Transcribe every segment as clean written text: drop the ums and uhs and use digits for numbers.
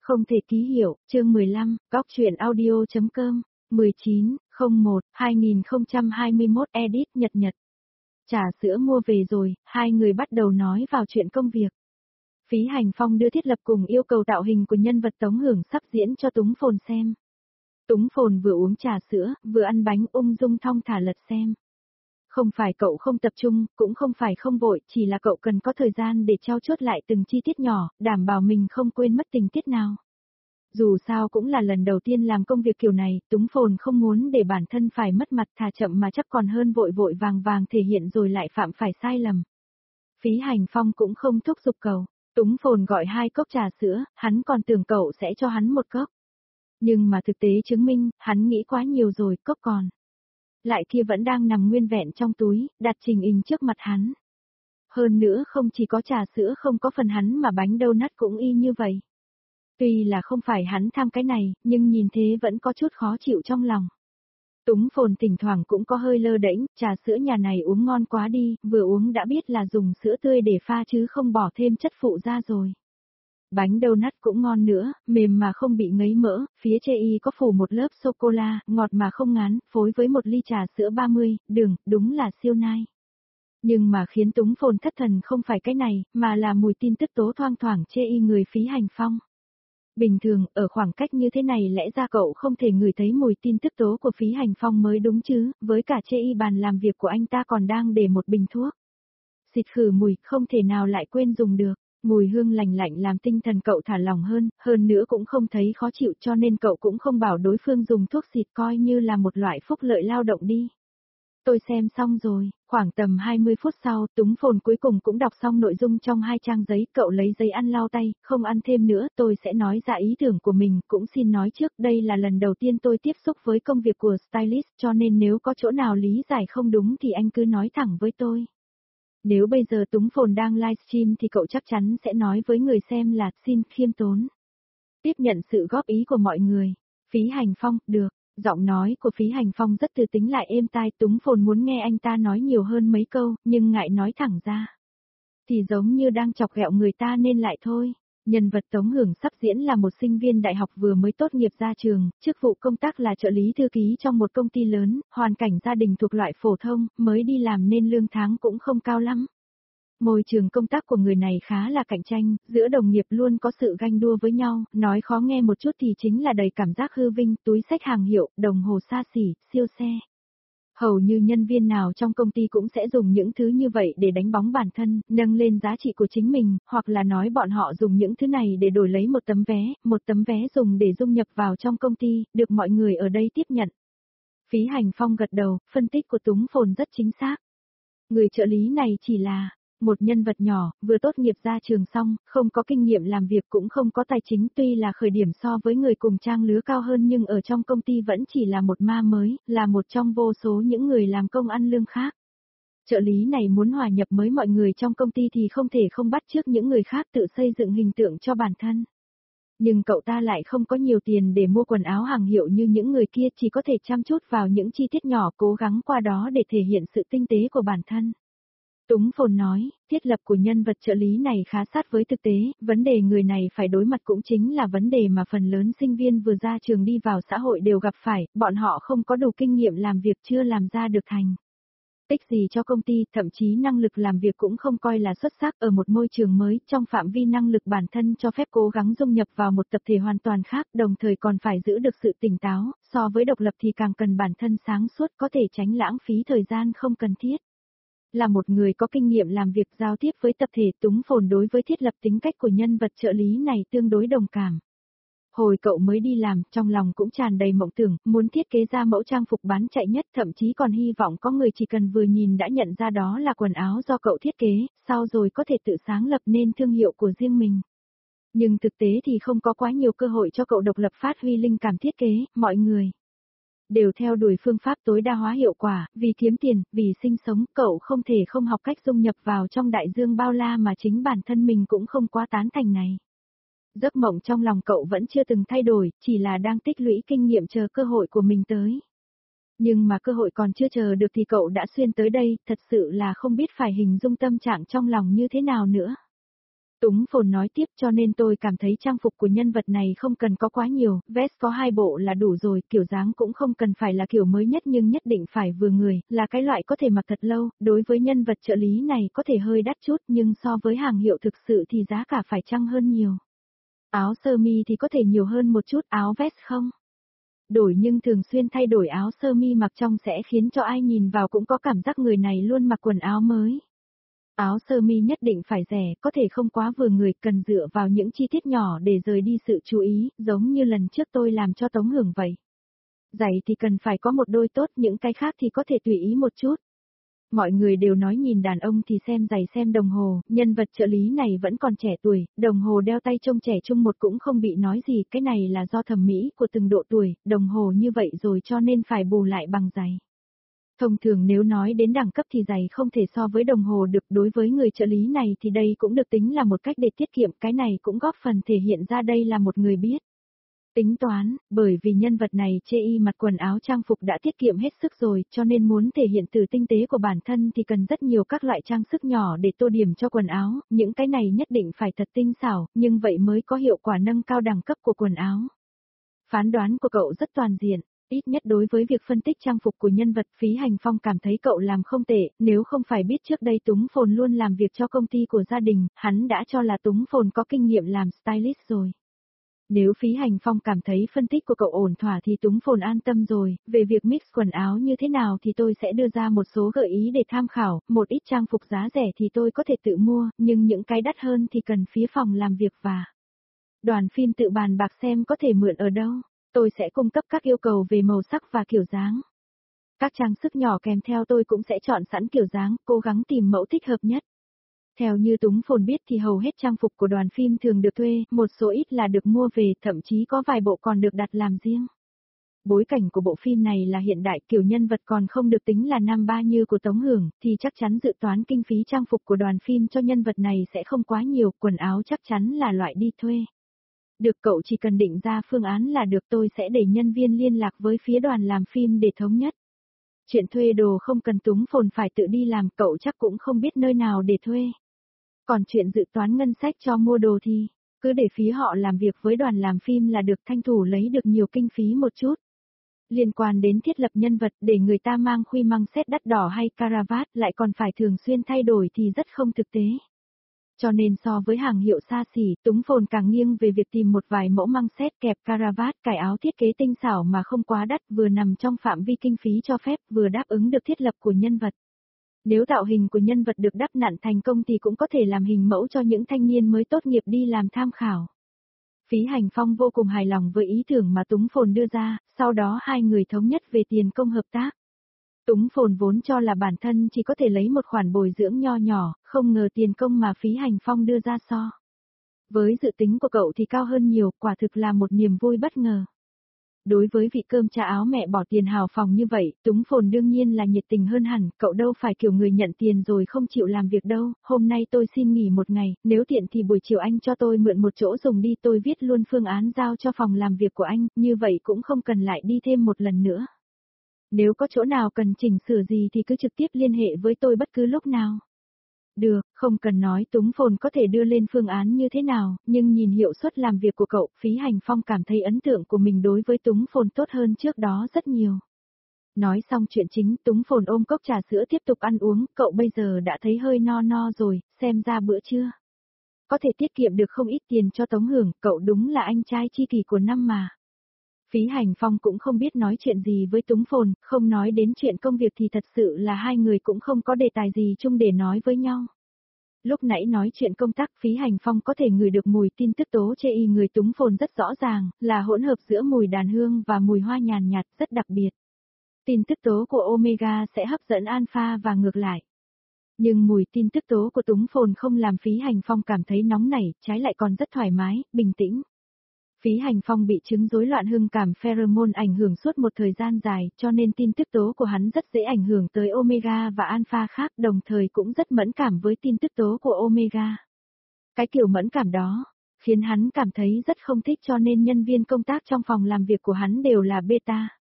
Không thể ký hiệu, chương 15, góc truyện audio.com, 19/01/2021 edit Nhật. Trà sữa mua về rồi, hai người bắt đầu nói vào chuyện công việc. Phí Hành Phong đưa thiết lập cùng yêu cầu tạo hình của nhân vật Tống Hưởng sắp diễn cho Túng Phồn xem. Túng Phồn vừa uống trà sữa, vừa ăn bánh ung dung thong thả lật xem. Không phải cậu không tập trung, cũng không phải không vội, chỉ là cậu cần có thời gian để trau chuốt lại từng chi tiết nhỏ, đảm bảo mình không quên mất tình tiết nào. Dù sao cũng là lần đầu tiên làm công việc kiểu này, Túng Phồn không muốn để bản thân phải mất mặt, thà chậm mà chắc còn hơn vội vội vàng vàng thể hiện rồi lại phạm phải sai lầm. Phí Hành Phong cũng không thúc giục cậu. Túng Phồn gọi 2 cốc trà sữa, hắn còn tưởng cậu sẽ cho hắn 1 cốc. Nhưng mà thực tế chứng minh, hắn nghĩ quá nhiều rồi, cốc còn lại kia vẫn đang nằm nguyên vẹn trong túi, đặt trình hình trước mặt hắn. Hơn nữa không chỉ có trà sữa không có phần hắn mà bánh donut cũng y như vậy. Tuy là không phải hắn tham cái này, nhưng nhìn thế vẫn có chút khó chịu trong lòng. Túng Phồn thỉnh thoảng cũng có hơi lơ đễnh, trà sữa nhà này uống ngon quá đi, vừa uống đã biết là dùng sữa tươi để pha chứ không bỏ thêm chất phụ ra rồi. Bánh donut cũng ngon nữa, mềm mà không bị ngấy mỡ, phía trên y có phủ một lớp sô-cô-la, ngọt mà không ngán, phối với một ly trà sữa 30, đường, đúng là siêu nai. Nhưng mà khiến Túng Phồn thất thần không phải cái này, mà là mùi tin tức tố thoang thoảng chê y người Phí Hành Phong. Bình thường, ở khoảng cách như thế này lẽ ra cậu không thể ngửi thấy mùi tin tức tố của Phí Hành Phong mới đúng chứ, với cả chê y bàn làm việc của anh ta còn đang để một bình thuốc. Xịt khử mùi, không thể nào lại quên dùng được. Mùi hương lành lạnh làm tinh thần cậu thả lỏng hơn nữa cũng không thấy khó chịu cho nên cậu cũng không bảo đối phương dùng thuốc xịt coi như là một loại phúc lợi lao động đi. Tôi xem xong rồi, khoảng tầm 20 phút sau, Túng Phồn cuối cùng cũng đọc xong nội dung trong 2 trang giấy, cậu lấy giấy ăn lau tay, không ăn thêm nữa, tôi sẽ nói ra ý tưởng của mình, cũng xin nói trước, đây là lần đầu tiên tôi tiếp xúc với công việc của stylist, cho nên nếu có chỗ nào lý giải không đúng thì anh cứ nói thẳng với tôi. Nếu bây giờ Túng Phồn đang livestream thì cậu chắc chắn sẽ nói với người xem là xin khiêm tốn. Tiếp nhận sự góp ý của mọi người. Phí Hành Phong, được. Giọng nói của Phí Hành Phong rất từ tính lại êm tai, Túng Phồn muốn nghe anh ta nói nhiều hơn mấy câu, nhưng ngại nói thẳng ra. Thì giống như đang chọc ghẹo người ta nên lại thôi. Nhân vật Tống Hưởng sắp diễn là một sinh viên đại học vừa mới tốt nghiệp ra trường, chức vụ công tác là trợ lý thư ký trong một công ty lớn, hoàn cảnh gia đình thuộc loại phổ thông, mới đi làm nên lương tháng cũng không cao lắm. Môi trường công tác của người này khá là cạnh tranh, giữa đồng nghiệp luôn có sự ganh đua với nhau, nói khó nghe một chút thì chính là đầy cảm giác hư vinh, túi xách hàng hiệu, đồng hồ xa xỉ, siêu xe. Hầu như nhân viên nào trong công ty cũng sẽ dùng những thứ như vậy để đánh bóng bản thân, nâng lên giá trị của chính mình, hoặc là nói bọn họ dùng những thứ này để đổi lấy một tấm vé dùng để dung nhập vào trong công ty, được mọi người ở đây tiếp nhận. Phí Hành Phong gật đầu, phân tích của Túng Phồn rất chính xác. Người trợ lý này chỉ là một nhân vật nhỏ, vừa tốt nghiệp ra trường xong, không có kinh nghiệm làm việc cũng không có tài chính, tuy là khởi điểm so với người cùng trang lứa cao hơn nhưng ở trong công ty vẫn chỉ là một ma mới, là một trong vô số những người làm công ăn lương khác. Trợ lý này muốn hòa nhập với mọi người trong công ty thì không thể không bắt chước những người khác tự xây dựng hình tượng cho bản thân. Nhưng cậu ta lại không có nhiều tiền để mua quần áo hàng hiệu như những người kia, chỉ có thể chăm chút vào những chi tiết nhỏ, cố gắng qua đó để thể hiện sự tinh tế của bản thân. Túng Phồn nói, thiết lập của nhân vật trợ lý này khá sát với thực tế, vấn đề người này phải đối mặt cũng chính là vấn đề mà phần lớn sinh viên vừa ra trường đi vào xã hội đều gặp phải, bọn họ không có đủ kinh nghiệm làm việc, chưa làm ra được thành tích gì cho công ty, thậm chí năng lực làm việc cũng không coi là xuất sắc ở một môi trường mới, trong phạm vi năng lực bản thân cho phép cố gắng dung nhập vào một tập thể hoàn toàn khác, đồng thời còn phải giữ được sự tỉnh táo, so với độc lập thì càng cần bản thân sáng suốt, có thể tránh lãng phí thời gian không cần thiết. Là một người có kinh nghiệm làm việc giao tiếp với tập thể, Túng Phồn đối với thiết lập tính cách của nhân vật trợ lý này tương đối đồng cảm. Hồi cậu mới đi làm, trong lòng cũng tràn đầy mộng tưởng, muốn thiết kế ra mẫu trang phục bán chạy nhất, thậm chí còn hy vọng có người chỉ cần vừa nhìn đã nhận ra đó là quần áo do cậu thiết kế, sau rồi có thể tự sáng lập nên thương hiệu của riêng mình. Nhưng thực tế thì không có quá nhiều cơ hội cho cậu độc lập phát huy linh cảm thiết kế, mọi người đều theo đuổi phương pháp tối đa hóa hiệu quả, vì kiếm tiền, vì sinh sống, cậu không thể không học cách dung nhập vào trong đại dương bao la mà chính bản thân mình cũng không quá tán thành này. Giấc mộng trong lòng cậu vẫn chưa từng thay đổi, chỉ là đang tích lũy kinh nghiệm chờ cơ hội của mình tới. Nhưng mà cơ hội còn chưa chờ được thì cậu đã xuyên tới đây, thật sự là không biết phải hình dung tâm trạng trong lòng như thế nào nữa. Túng Phồn nói tiếp, cho nên tôi cảm thấy trang phục của nhân vật này không cần có quá nhiều, vest có 2 bộ là đủ rồi, kiểu dáng cũng không cần phải là kiểu mới nhất nhưng nhất định phải vừa người, là cái loại có thể mặc thật lâu, đối với nhân vật trợ lý này có thể hơi đắt chút nhưng so với hàng hiệu thực sự thì giá cả phải chăng hơn nhiều. Áo sơ mi thì có thể nhiều hơn một chút, áo vest không? Đổi nhưng thường xuyên thay đổi áo sơ mi mặc trong sẽ khiến cho ai nhìn vào cũng có cảm giác người này luôn mặc quần áo mới. Áo sơ mi nhất định phải rẻ, có thể không quá vừa người, cần dựa vào những chi tiết nhỏ để rời đi sự chú ý, giống như lần trước tôi làm cho Tống Hưởng vậy. Giày thì cần phải có một đôi tốt, những cái khác thì có thể tùy ý một chút. Mọi người đều nói nhìn đàn ông thì xem giày xem đồng hồ, nhân vật trợ lý này vẫn còn trẻ tuổi, đồng hồ đeo tay trông trẻ trung một cũng không bị nói gì, cái này là do thẩm mỹ của từng độ tuổi, đồng hồ như vậy rồi cho nên phải bù lại bằng giày. Thông thường nếu nói đến đẳng cấp thì giày không thể so với đồng hồ được, đối với người trợ lý này thì đây cũng được tính là một cách để tiết kiệm, cái này cũng góp phần thể hiện ra đây là một người biết tính toán, bởi vì nhân vật này chê y mặt quần áo trang phục đã tiết kiệm hết sức rồi, cho nên muốn thể hiện từ tinh tế của bản thân thì cần rất nhiều các loại trang sức nhỏ để tô điểm cho quần áo, những cái này nhất định phải thật tinh xảo, nhưng vậy mới có hiệu quả nâng cao đẳng cấp của quần áo. Phán đoán của cậu rất toàn diện. Ít nhất đối với việc phân tích trang phục của nhân vật, Phí Hành Phong cảm thấy cậu làm không tệ, nếu không phải biết trước đây Túng Phồn luôn làm việc cho công ty của gia đình, hắn đã cho là Túng Phồn có kinh nghiệm làm stylist rồi. Nếu Phí Hành Phong cảm thấy phân tích của cậu ổn thỏa thì Túng Phồn an tâm rồi, về việc mix quần áo như thế nào thì tôi sẽ đưa ra một số gợi ý để tham khảo, một ít trang phục giá rẻ thì tôi có thể tự mua, nhưng những cái đắt hơn thì cần phía phòng làm việc và đoàn phim tự bàn bạc xem có thể mượn ở đâu. Tôi sẽ cung cấp các yêu cầu về màu sắc và kiểu dáng. Các trang sức nhỏ kèm theo tôi cũng sẽ chọn sẵn kiểu dáng, cố gắng tìm mẫu thích hợp nhất. Theo như Túng Phồn biết thì hầu hết trang phục của đoàn phim thường được thuê, một số ít là được mua về, thậm chí có vài bộ còn được đặt làm riêng. Bối cảnh của bộ phim này là hiện đại, kiểu nhân vật còn không được tính là năm ba như của Tống Hưởng, thì chắc chắn dự toán kinh phí trang phục của đoàn phim cho nhân vật này sẽ không quá nhiều, quần áo chắc chắn là loại đi thuê. Được, cậu chỉ cần định ra phương án là được, tôi sẽ để nhân viên liên lạc với phía đoàn làm phim để thống nhất. Chuyện thuê đồ không cần Túng Phồn phải tự đi làm, cậu chắc cũng không biết nơi nào để thuê. Còn chuyện dự toán ngân sách cho mua đồ thì, cứ để phía họ làm việc với đoàn làm phim là được, tranh thủ lấy được nhiều kinh phí một chút. Liên quan đến thiết lập nhân vật, để người ta mang khuy măng xét đắt đỏ hay caravat lại còn phải thường xuyên thay đổi thì rất không thực tế. Cho nên so với hàng hiệu xa xỉ, Túng Phồn càng nghiêng về việc tìm một vài mẫu măng xét kẹp caravat, cài áo thiết kế tinh xảo mà không quá đắt, vừa nằm trong phạm vi kinh phí cho phép, vừa đáp ứng được thiết lập của nhân vật. Nếu tạo hình của nhân vật được đắp nặn thành công thì cũng có thể làm hình mẫu cho những thanh niên mới tốt nghiệp đi làm tham khảo. Phí Hành Phong vô cùng hài lòng với ý tưởng mà Túng Phồn đưa ra, sau đó hai người thống nhất về tiền công hợp tác. Túng Phồn vốn cho là bản thân chỉ có thể lấy một khoản bồi dưỡng nho nhỏ, không ngờ tiền công mà Phí Hành Phong đưa ra so với dự tính của cậu thì cao hơn nhiều, quả thực là một niềm vui bất ngờ. Đối với vị cơm cha áo mẹ bỏ tiền hào phòng như vậy, Túng Phồn đương nhiên là nhiệt tình hơn hẳn, cậu đâu phải kiểu người nhận tiền rồi không chịu làm việc đâu, hôm nay tôi xin nghỉ một ngày, nếu tiện thì buổi chiều anh cho tôi mượn một chỗ dùng đi, tôi viết luôn phương án giao cho phòng làm việc của anh, như vậy cũng không cần lại đi thêm một lần nữa. Nếu có chỗ nào cần chỉnh sửa gì thì cứ trực tiếp liên hệ với tôi bất cứ lúc nào. Được, không cần nói Túng Phồn có thể đưa lên phương án như thế nào, nhưng nhìn hiệu suất làm việc của cậu, Phí Hành Phong cảm thấy ấn tượng của mình đối với Túng Phồn tốt hơn trước đó rất nhiều. Nói xong chuyện chính, Túng Phồn ôm cốc trà sữa tiếp tục ăn uống, cậu bây giờ đã thấy hơi no no rồi, xem ra bữa trưa có thể tiết kiệm được không ít tiền cho Tống Hưởng, cậu đúng là anh trai tri kỷ của năm mà. Phí Hành Phong cũng không biết nói chuyện gì với Túng Phồn, không nói đến chuyện công việc thì thật sự là hai người cũng không có đề tài gì chung để nói với nhau. Lúc nãy nói chuyện công tác, Phí Hành Phong có thể ngửi được mùi tin tức tố chê y người Túng Phồn rất rõ ràng, là hỗn hợp giữa mùi đàn hương và mùi hoa nhàn nhạt rất đặc biệt. Tin tức tố của Omega sẽ hấp dẫn Alpha và ngược lại. Nhưng mùi tin tức tố của Túng Phồn không làm Phí Hành Phong cảm thấy nóng nảy, trái lại còn rất thoải mái, bình tĩnh. Phí Hành Phong bị chứng rối loạn hưng cảm pheromone ảnh hưởng suốt một thời gian dài, cho nên tin tức tố của hắn rất dễ ảnh hưởng tới Omega và Alpha khác, đồng thời cũng rất mẫn cảm với tin tức tố của Omega. Cái kiểu mẫn cảm đó, khiến hắn cảm thấy rất không thích, cho nên nhân viên công tác trong phòng làm việc của hắn đều là beta.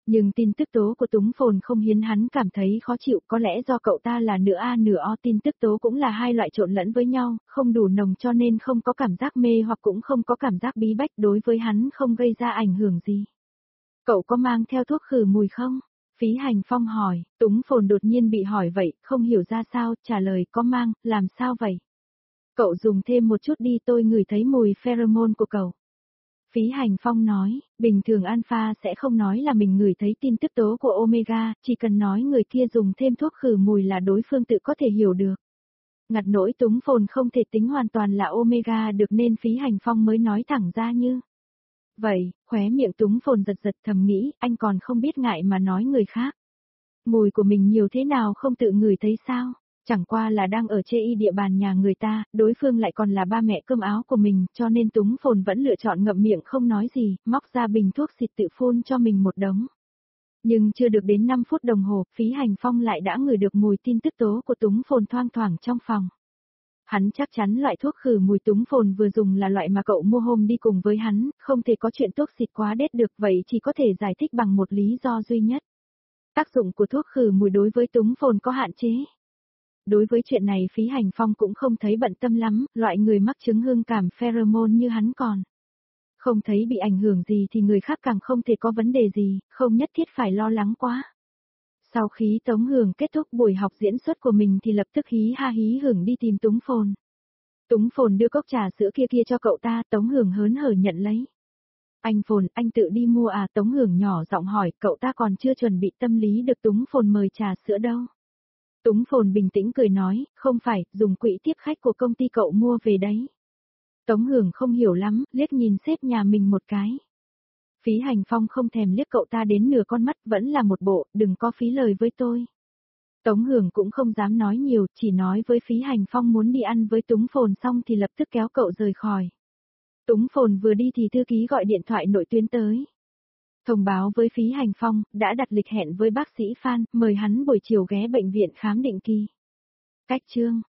Nhưng tin tức tố của Túng Phồn không khiến hắn cảm thấy khó chịu, có lẽ do cậu ta là nửa A nửa O, tin tức tố cũng là hai loại trộn lẫn với nhau, không đủ nồng cho nên không có cảm giác mê hoặc cũng không có cảm giác bí bách, đối với hắn không gây ra ảnh hưởng gì. Cậu có mang theo thuốc khử mùi không? Phí Hành Phong hỏi, Túng Phồn đột nhiên bị hỏi vậy, không hiểu ra sao, trả lời có mang, làm sao vậy? Cậu dùng thêm một chút đi, tôi ngửi thấy mùi pheromone của cậu. Phí Hành Phong nói, bình thường alpha sẽ không nói là mình ngửi thấy tin tức tố của omega, chỉ cần nói người kia dùng thêm thuốc khử mùi là đối phương tự có thể hiểu được. Ngặt nỗi Túng Phồn không thể tính hoàn toàn là omega được nên Phí Hành Phong mới nói thẳng ra như. Vậy, khóe miệng Túng Phồn giật giật thầm nghĩ, anh còn không biết ngại mà nói người khác. Mùi của mình nhiều thế nào không tự ngửi thấy sao? Chẳng qua là đang ở chê y địa bàn nhà người ta, đối phương lại còn là ba mẹ cơm áo của mình, cho nên Túng Phồn vẫn lựa chọn ngậm miệng không nói gì, móc ra bình thuốc xịt tự phun cho mình một đống. Nhưng chưa được đến 5 phút đồng hồ, Phí Hành Phong lại đã ngửi được mùi tin tức tố của Túng Phồn thoang thoảng trong phòng. Hắn chắc chắn loại thuốc khử mùi Túng Phồn vừa dùng là loại mà cậu mua hôm đi cùng với hắn, không thể có chuyện thuốc xịt quá đét được, vậy chỉ có thể giải thích bằng một lý do duy nhất. Tác dụng của thuốc khử mùi đối với Túng Phồn có hạn chế. Đối với chuyện này Phí Hành Phong cũng không thấy bận tâm lắm, loại người mắc chứng hương cảm pheromone như hắn còn. Không thấy bị ảnh hưởng gì thì người khác càng không thể có vấn đề gì, không nhất thiết phải lo lắng quá. Sau khi Tống Hưởng kết thúc buổi học diễn xuất của mình thì lập tức hí ha hí hưởng đi tìm Túng Phồn. Túng Phồn đưa cốc trà sữa kia cho cậu ta, Tống Hưởng hớn hở nhận lấy. Anh Phồn, anh tự đi mua à? Tống Hưởng nhỏ giọng hỏi, cậu ta còn chưa chuẩn bị tâm lý được Túng Phồn mời trà sữa đâu. Túng Phồn bình tĩnh cười nói, không phải, dùng quỹ tiếp khách của công ty cậu mua về đấy. Tống Hưởng không hiểu lắm, liếc nhìn sếp nhà mình một cái. Phí Hành Phong không thèm liếc cậu ta đến nửa con mắt, vẫn là một bộ, đừng có phí lời với tôi. Tống Hưởng cũng không dám nói nhiều, chỉ nói với Phí Hành Phong muốn đi ăn với Túng Phồn xong thì lập tức kéo cậu rời khỏi. Túng Phồn vừa đi thì thư ký gọi điện thoại nội tuyến tới. Thông báo với Phí Hành Phong, đã đặt lịch hẹn với bác sĩ Phan, mời hắn buổi chiều ghé bệnh viện khám định kỳ. Cách chương